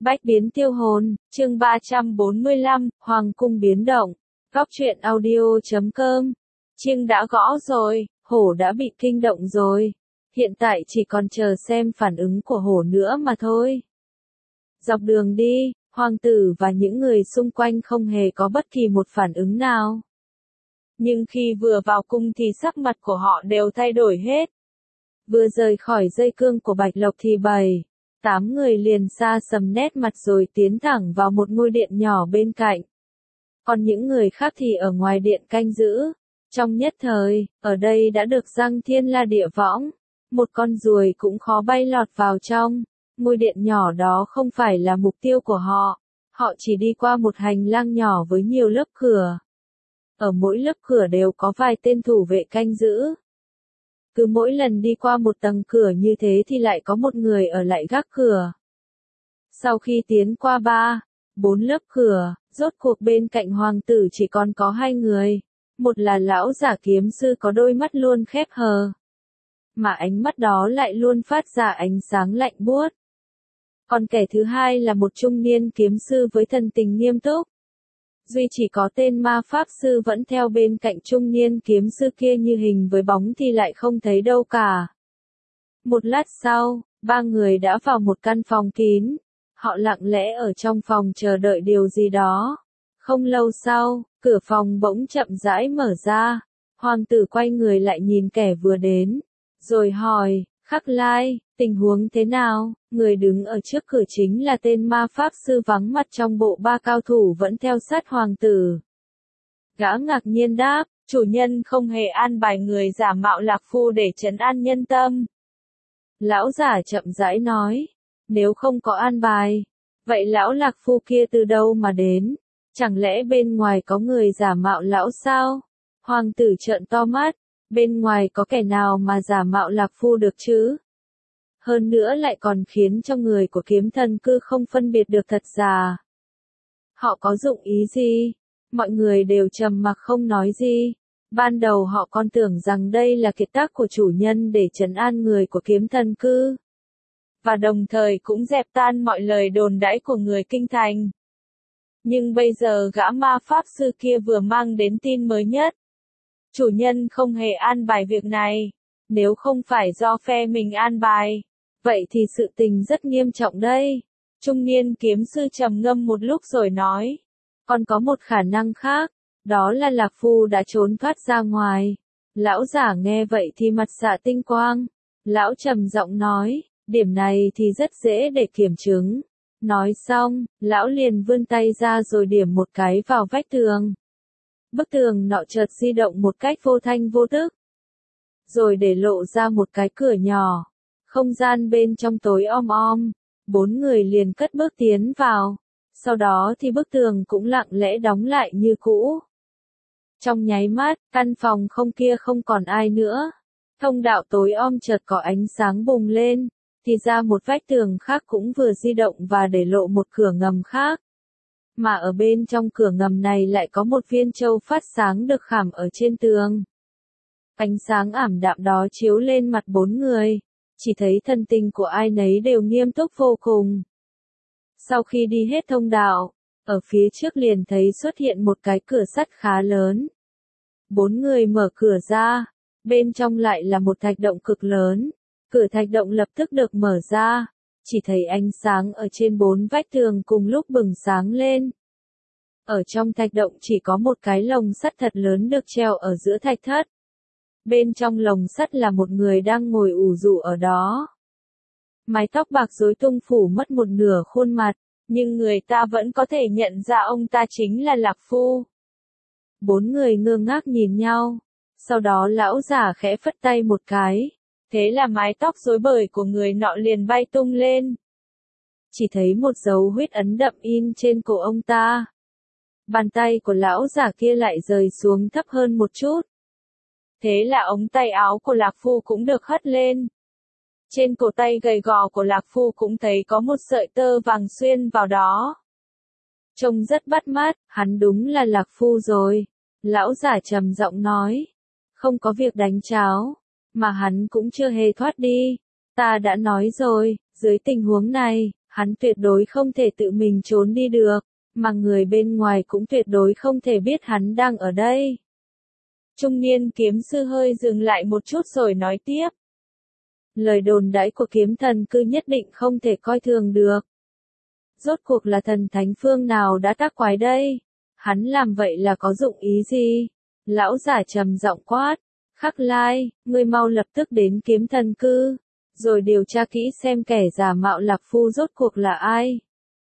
Bách biến tiêu hồn, chương 345, Hoàng cung biến động. Góc truyện audio.com. Chiêng đã gõ rồi, hổ đã bị kinh động rồi. Hiện tại chỉ còn chờ xem phản ứng của hổ nữa mà thôi. Dọc đường đi, hoàng tử và những người xung quanh không hề có bất kỳ một phản ứng nào. Nhưng khi vừa vào cung thì sắc mặt của họ đều thay đổi hết. Vừa rời khỏi dây cương của Bạch Lộc thì 7-8 người liền xa sầm nét mặt rồi tiến thẳng vào một ngôi điện nhỏ bên cạnh. Còn những người khác thì ở ngoài điện canh giữ. Trong nhất thời, ở đây đã được răng thiên la địa võng. Một con ruồi cũng khó bay lọt vào trong. Ngôi điện nhỏ đó không phải là mục tiêu của họ. Họ chỉ đi qua một hành lang nhỏ với nhiều lớp cửa. Ở mỗi lớp cửa đều có vài tên thủ vệ canh giữ. Cứ mỗi lần đi qua một tầng cửa như thế thì lại có một người ở lại gác cửa. Sau khi tiến qua 3-4 lớp cửa, rốt cuộc bên cạnh hoàng tử chỉ còn có 2 người. Một là lão giả kiếm sư có đôi mắt luôn khép hờ. Mà ánh mắt đó lại luôn phát ra ánh sáng lạnh buốt. Còn kẻ thứ hai là một trung niên kiếm sư với thần tình nghiêm túc. Duy chỉ có tên ma pháp sư vẫn theo bên cạnh trung niên kiếm sư kia như hình với bóng thì lại không thấy đâu cả. Một lát sau, 3 người đã vào một căn phòng kín. Họ lặng lẽ ở trong phòng chờ đợi điều gì đó. Không lâu sau, cửa phòng bỗng chậm rãi mở ra. Hoàng tử quay người lại nhìn kẻ vừa đến. Rồi hỏi, Khắc Lai, tình huống thế nào? Người đứng ở trước cửa chính là tên ma pháp sư vắng mặt trong bộ 3 cao thủ vẫn theo sát hoàng tử. Gã ngạc nhiên đáp, chủ nhân không hề an bài người giả mạo lạc phu để trấn an nhân tâm. Lão giả chậm rãi nói, nếu không có an bài, vậy lão lạc phu kia từ đâu mà đến? Chẳng lẽ bên ngoài có người giả mạo lão sao? Hoàng tử trợn to mắt, bên ngoài có kẻ nào mà giả mạo lạc phu được chứ? Hơn nữa lại còn khiến cho người của kiếm thần cư không phân biệt được thật giả. Họ có dụng ý gì? Mọi người đều trầm mặc không nói gì. Ban đầu họ còn tưởng rằng đây là kiệt tác của chủ nhân để trấn an người của kiếm thần cư. Và đồng thời cũng dẹp tan mọi lời đồn đãi của người kinh thành. Nhưng bây giờ gã ma pháp sư kia vừa mang đến tin mới nhất. Chủ nhân không hề an bài việc này. Nếu không phải do phe mình an bài, vậy thì sự tình rất nghiêm trọng đây. Trung niên kiếm sư trầm ngâm một lúc rồi nói. Còn có một khả năng khác, đó là lạc phu đã trốn thoát ra ngoài. Lão giả nghe vậy thì mặt xạ tinh quang. Lão trầm giọng nói, điểm này thì rất dễ để kiểm chứng. Nói xong, lão liền vươn tay ra rồi điểm một cái vào vách tường. Bức tường nọ chợt di động một cách vô thanh vô tức. Rồi để lộ ra một cái cửa nhỏ. Không gian bên trong tối om om. 4 người liền cất bước tiến vào. Sau đó thì bức tường cũng lặng lẽ đóng lại như cũ. Trong nháy mắt, căn phòng không kia không còn ai nữa. Thông đạo tối om chợt có ánh sáng bùng lên. Thì ra một vách tường khác cũng vừa di động và để lộ một cửa ngầm khác. Mà ở bên trong cửa ngầm này lại có một viên châu phát sáng được khảm ở trên tường. Ánh sáng ảm đạm đó chiếu lên mặt 4 người. Chỉ thấy thân tình của ai nấy đều nghiêm túc vô cùng. Sau khi đi hết thông đạo, ở phía trước liền thấy xuất hiện một cái cửa sắt khá lớn. 4 người mở cửa ra, bên trong lại là một thạch động cực lớn. Cửa thạch động lập tức được mở ra, chỉ thấy ánh sáng ở trên 4 vách tường cùng lúc bừng sáng lên. Ở trong thạch động chỉ có một cái lồng sắt thật lớn được treo ở giữa thạch thất. Bên trong lồng sắt là một người đang ngồi ủ rũ ở đó. Mái tóc bạc rối tung phủ mất một nửa khuôn mặt, nhưng người ta vẫn có thể nhận ra ông ta chính là lạc phu. 4 người ngơ ngác nhìn nhau, sau đó lão giả khẽ phất tay một cái. Thế là mái tóc rối bời của người nọ liền bay tung lên. Chỉ thấy một dấu huyết ấn đậm in trên cổ ông ta. Bàn tay của lão giả kia lại rời xuống thấp hơn một chút. Thế là ống tay áo của lạc phu cũng được hất lên. Trên cổ tay gầy gò của lạc phu cũng thấy có một sợi tơ vàng xuyên vào đó. Trông rất bắt mắt, hắn đúng là lạc phu rồi. Lão giả trầm giọng nói. Không có việc đánh cháo. Mà hắn cũng chưa hề thoát đi. Ta đã nói rồi, dưới tình huống này, Hắn tuyệt đối không thể tự mình trốn đi được, mà người bên ngoài cũng tuyệt đối không thể biết hắn đang ở đây. Trung niên kiếm sư hơi dừng lại một chút rồi nói tiếp. Lời đồn đãi của kiếm thần cư nhất định không thể coi thường được. Rốt cuộc là thần thánh phương nào đã tác quái đây? Hắn làm vậy là có dụng ý gì? Lão giả trầm giọng quát. Khắc Lai, ngươi mau lập tức đến kiếm thần cư, rồi điều tra kỹ xem kẻ giả mạo Lạc Phu rốt cuộc là ai.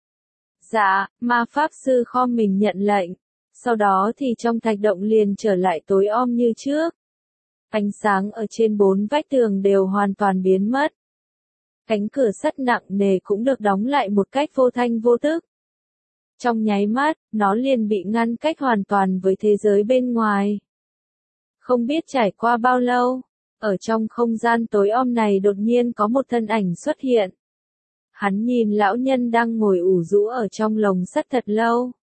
Dạ, ma pháp sư khom mình nhận lệnh. Sau đó thì trong thạch động liền trở lại tối om như trước. Ánh sáng ở trên 4 vách tường đều hoàn toàn biến mất. Cánh cửa sắt nặng nề cũng được đóng lại một cách vô thanh vô tức. Trong nháy mắt, nó liền bị ngăn cách hoàn toàn với thế giới bên ngoài. Không biết trải qua bao lâu, ở trong không gian tối om này đột nhiên có một thân ảnh xuất hiện. Hắn nhìn lão nhân đang ngồi ủ rũ ở trong lồng sắt thật lâu.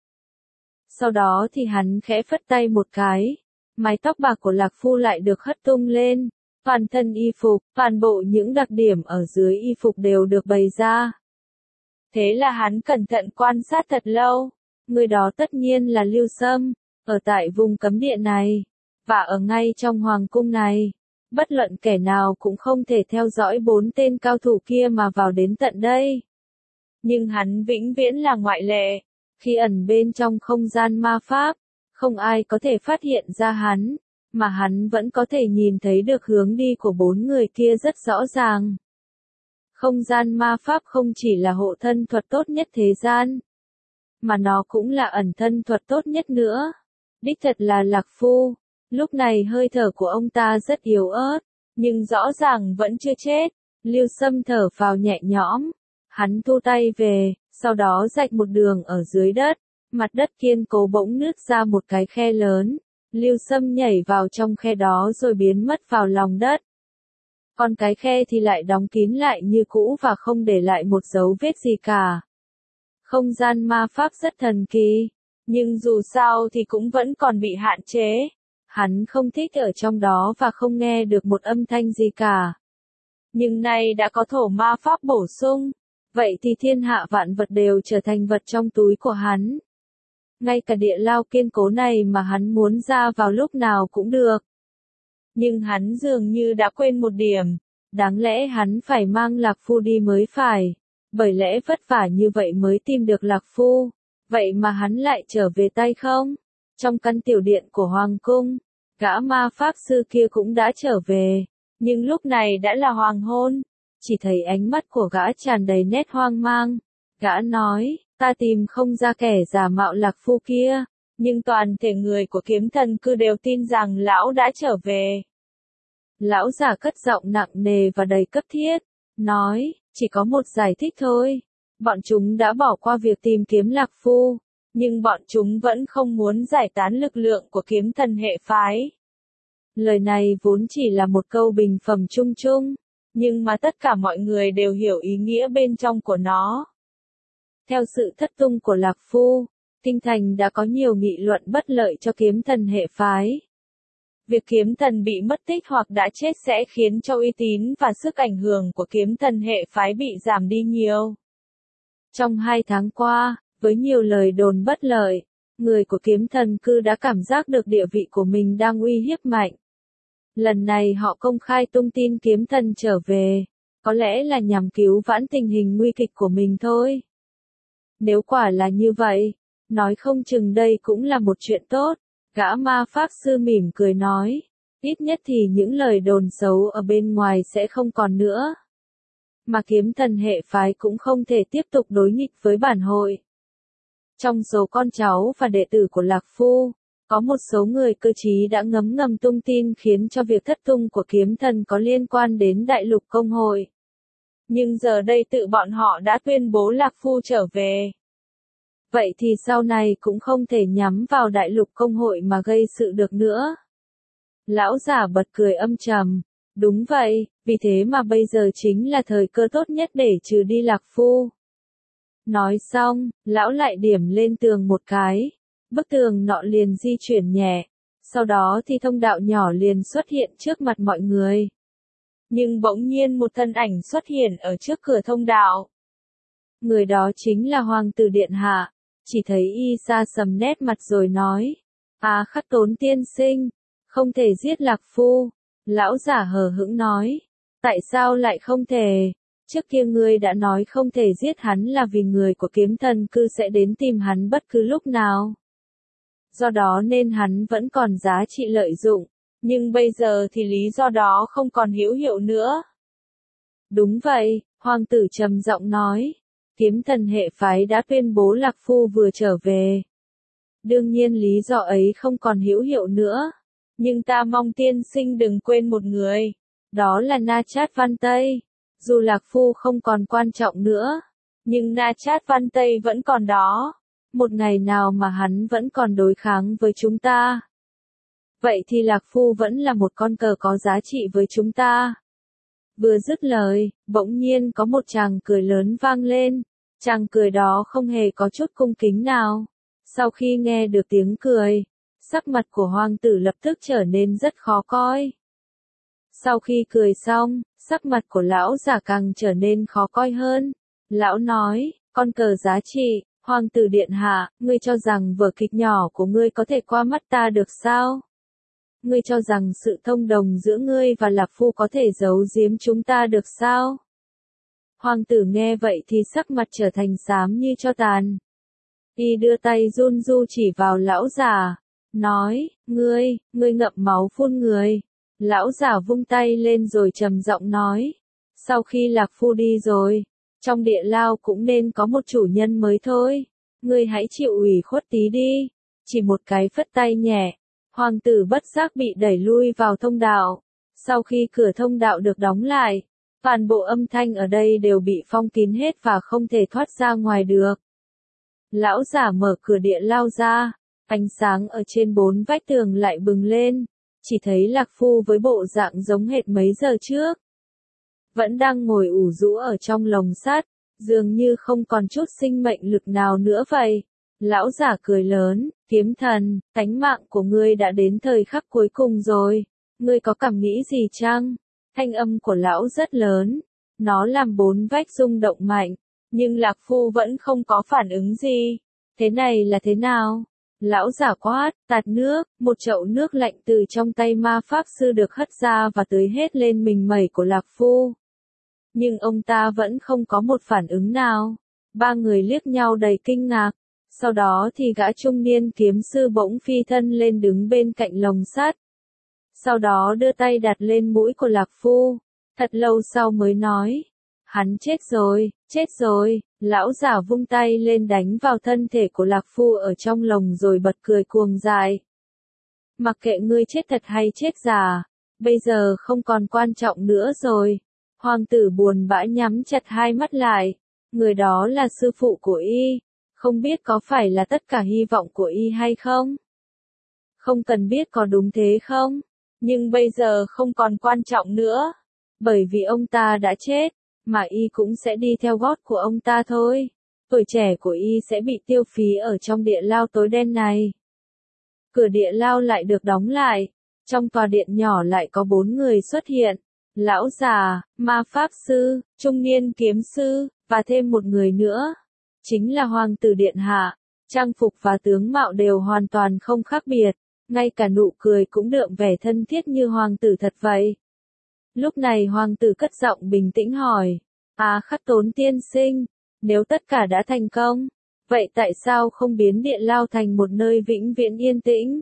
Sau đó thì hắn khẽ phất tay một cái, mái tóc bạc của Lạc Phu lại được hất tung lên, toàn thân y phục, toàn bộ những đặc điểm ở dưới y phục đều được bày ra. Thế là hắn cẩn thận quan sát thật lâu, người đó tất nhiên là Lưu Sâm, ở tại vùng cấm địa này, và ở ngay trong hoàng cung này. Bất luận kẻ nào cũng không thể theo dõi 4 tên cao thủ kia mà vào đến tận đây. Nhưng hắn vĩnh viễn là ngoại lệ. Khi ẩn bên trong không gian ma pháp, không ai có thể phát hiện ra hắn, mà hắn vẫn có thể nhìn thấy được hướng đi của 4 người kia rất rõ ràng. Không gian ma pháp không chỉ là hộ thân thuật tốt nhất thế gian, mà nó cũng là ẩn thân thuật tốt nhất nữa. Đích thật là Lạc Phu. Lúc này hơi thở của ông ta rất yếu ớt, nhưng rõ ràng vẫn chưa chết. Lưu Sâm thở phào nhẹ nhõm. Hắn thu tay về, sau đó rạch một đường ở dưới đất. Mặt đất kiên cố bỗng nứt ra một cái khe lớn. Lưu Sâm nhảy vào trong khe đó rồi biến mất vào lòng đất. Còn cái khe thì lại đóng kín lại như cũ và không để lại một dấu vết gì cả. Không gian ma pháp rất thần kỳ, nhưng dù sao thì cũng vẫn còn bị hạn chế. Hắn không thích ở trong đó và không nghe được một âm thanh gì cả. Nhưng nay đã có thổ ma pháp bổ sung, vậy thì thiên hạ vạn vật đều trở thành vật trong túi của hắn. Ngay cả địa lao kiên cố này mà hắn muốn ra vào lúc nào cũng được. Nhưng hắn dường như đã quên một điểm, đáng lẽ hắn phải mang Lạc Phu đi mới phải, bởi lẽ vất vả như vậy mới tìm được Lạc Phu, vậy mà hắn lại trở về tay không? Trong căn tiểu điện của Hoàng cung, gã ma pháp sư kia cũng đã trở về, nhưng lúc này đã là hoàng hôn, chỉ thấy ánh mắt của gã tràn đầy nét hoang mang. Gã nói, ta tìm không ra kẻ giả mạo Lạc Phu kia, nhưng toàn thể người của kiếm thần cư đều tin rằng lão đã trở về. Lão giả cất giọng nặng nề và đầy cấp thiết, nói, chỉ có một giải thích thôi, bọn chúng đã bỏ qua việc tìm kiếm Lạc Phu. Nhưng bọn chúng vẫn không muốn giải tán lực lượng của kiếm thần hệ phái. Lời này vốn chỉ là một câu bình phẩm chung chung, nhưng mà tất cả mọi người đều hiểu ý nghĩa bên trong của nó. Theo sự thất tung của Lạc Phu, kinh thành đã có nhiều nghị luận bất lợi cho kiếm thần hệ phái. Việc kiếm thần bị mất tích hoặc đã chết sẽ khiến cho uy tín và sức ảnh hưởng của kiếm thần hệ phái bị giảm đi nhiều. Trong 2 tháng qua, với nhiều lời đồn bất lợi, người của kiếm thần cư đã cảm giác được địa vị của mình đang uy hiếp mạnh. Lần này họ công khai tung tin kiếm thần trở về, có lẽ là nhằm cứu vãn tình hình nguy kịch của mình thôi. Nếu quả là như vậy, nói không chừng đây cũng là một chuyện tốt, gã ma pháp sư mỉm cười nói, ít nhất thì những lời đồn xấu ở bên ngoài sẽ không còn nữa. Mà kiếm thần hệ phái cũng không thể tiếp tục đối nghịch với bản hội. Trong số con cháu và đệ tử của Lạc Phu, có một số người cơ trí đã ngấm ngầm tung tin khiến cho việc thất tung của kiếm thần có liên quan đến đại lục công hội. Nhưng giờ đây tự bọn họ đã tuyên bố Lạc Phu trở về. Vậy thì sau này cũng không thể nhắm vào đại lục công hội mà gây sự được nữa. Lão giả bật cười âm trầm. Đúng vậy, vì thế mà bây giờ chính là thời cơ tốt nhất để trừ đi Lạc Phu. Nói xong, lão lại điểm lên tường một cái. Bức tường nọ liền di chuyển nhẹ. Sau đó thì thông đạo nhỏ liền xuất hiện trước mặt mọi người. Nhưng bỗng nhiên một thân ảnh xuất hiện ở trước cửa thông đạo. người đó chính là hoàng tử điện hạ. Chỉ thấy y sa sầm nét mặt rồi nói, Khắc Tốn tiên sinh, không thể giết Lạc Phu. Lão giả hờ hững nói, tại sao lại không thể? Trước kia ngươi đã nói không thể giết hắn là vì người của Kiếm Thần Cư sẽ đến tìm hắn bất cứ lúc nào. Do đó nên hắn vẫn còn giá trị lợi dụng, nhưng bây giờ thì lý do đó không còn hữu hiệu nữa. Đúng vậy, hoàng tử trầm giọng nói, Kiếm Thần hệ phái đã tuyên bố Lạc Phu vừa trở về. Đương nhiên lý do ấy không còn hữu hiệu nữa, nhưng ta mong tiên sinh đừng quên một người, đó là Na Chát Văn Tây. Dù Lạc Phu không còn quan trọng nữa, nhưng Na Chát Văn Tây vẫn còn đó. Một ngày nào mà hắn vẫn còn đối kháng với chúng ta, vậy thì Lạc Phu vẫn là một con cờ có giá trị với chúng ta. Vừa dứt lời, bỗng nhiên có một tràng cười lớn vang lên. Tràng cười đó không hề có chút cung kính nào. Sau khi nghe được tiếng cười, sắc mặt của hoàng tử lập tức trở nên rất khó coi. Sau khi cười xong, sắc mặt của lão giả càng trở nên khó coi hơn. Lão nói, con cờ giá trị, hoàng tử điện hạ, ngươi cho rằng vở kịch nhỏ của ngươi có thể qua mắt ta được sao? Ngươi cho rằng sự thông đồng giữa ngươi và Lạc Phu có thể giấu giếm chúng ta được sao? Hoàng tử nghe vậy thì sắc mặt trở thành xám như tro tàn. Y đưa tay run run chỉ vào lão giả, nói, ngươi ngậm máu phun người. Lão giả vung tay lên rồi trầm giọng nói, sau khi Lạc Phu đi rồi, trong địa lao cũng nên có một chủ nhân mới thôi. Ngươi hãy chịu ủy khuất tí đi. Chỉ một cái phất tay nhẹ, hoàng tử bất giác bị đẩy lui vào thông đạo. Sau khi cửa thông đạo được đóng lại, toàn bộ âm thanh ở đây đều bị phong kín hết và không thể thoát ra ngoài được. Lão giả mở cửa địa lao ra, ánh sáng ở trên 4 vách tường lại bừng lên, chỉ thấy Lạc Phu với bộ dạng giống hệt mấy giờ trước. Vẫn đang ngồi ủ rũ ở trong lồng sắt, dường như không còn chút sinh mệnh lực nào nữa vậy. Lão giả cười lớn, Kiếm Thần, tánh mạng của ngươi đã đến thời khắc cuối cùng rồi, ngươi có cảm nghĩ gì chăng? Thanh âm của lão rất lớn, nó làm 4 vách rung động mạnh, nhưng Lạc Phu vẫn không có phản ứng gì. Thế này là thế nào? Lão giả quát, tạt nước, một chậu nước lạnh từ trong tay ma pháp sư được hất ra và tưới hết lên mình mẩy của Lạc Phu. Nhưng ông ta vẫn không có một phản ứng nào. 3 người liếc nhau đầy kinh ngạc. Sau đó thì gã trung niên kiếm sư bỗng phi thân lên đứng bên cạnh lồng sắt. Sau đó đưa tay đặt lên mũi của Lạc Phu. Thật lâu sau mới nói, hắn chết rồi. Lão giả vung tay lên đánh vào thân thể của Lạc Phu ở trong lồng rồi bật cười cuồng dại. Mặc kệ ngươi chết thật hay chết giả, bây giờ không còn quan trọng nữa rồi. Hoàng tử buồn bã nhắm chặt hai mắt lại. Người đó là sư phụ của y, không biết có phải là tất cả hy vọng của y hay không? Không cần biết có đúng thế không? Nhưng bây giờ không còn quan trọng nữa. Bởi vì ông ta đã chết, mà y cũng sẽ đi theo gót của ông ta thôi. Tuổi trẻ của y sẽ bị tiêu phí ở trong địa lao tối đen này. Cửa địa lao lại được đóng lại. Trong tòa điện nhỏ lại có 4 người xuất hiện. Lão già, ma pháp sư, trung niên kiếm sư, và thêm một người nữa. Chính là hoàng tử điện hạ. Trang phục và tướng mạo đều hoàn toàn không khác biệt. Ngay cả nụ cười cũng đượm vẻ thân thiết như hoàng tử thật vậy. Lúc này hoàng tử cất giọng bình tĩnh hỏi. Khắc Tốn tiên sinh, nếu tất cả đã thành công, vậy tại sao không biến địa lao thành một nơi vĩnh viễn yên tĩnh?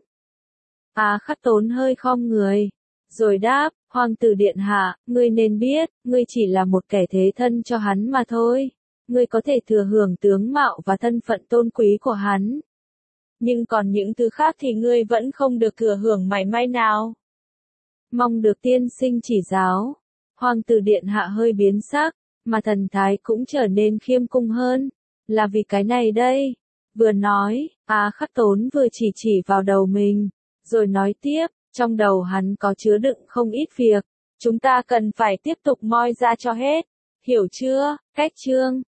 Khắc Tốn hơi khom người, rồi đáp, hoàng tử điện hạ, ngươi nên biết, ngươi chỉ là một kẻ thế thân cho hắn mà thôi. Ngươi có thể thừa hưởng tướng mạo và thân phận tôn quý của hắn. Nhưng còn những thứ khác thì ngươi vẫn không được thừa hưởng mảy may nào. Mong được tiên sinh chỉ giáo. Hoàng tử điện hạ hơi biến sắc, mà thần thái cũng trở nên khiêm cung hơn. Là vì cái này đây. Vừa nói, Khắc Tốn vừa chỉ vào đầu mình, rồi nói tiếp, trong đầu hắn có chứa đựng không ít việc. Chúng ta cần phải tiếp tục moi ra cho hết. Hiểu chưa? Cách chương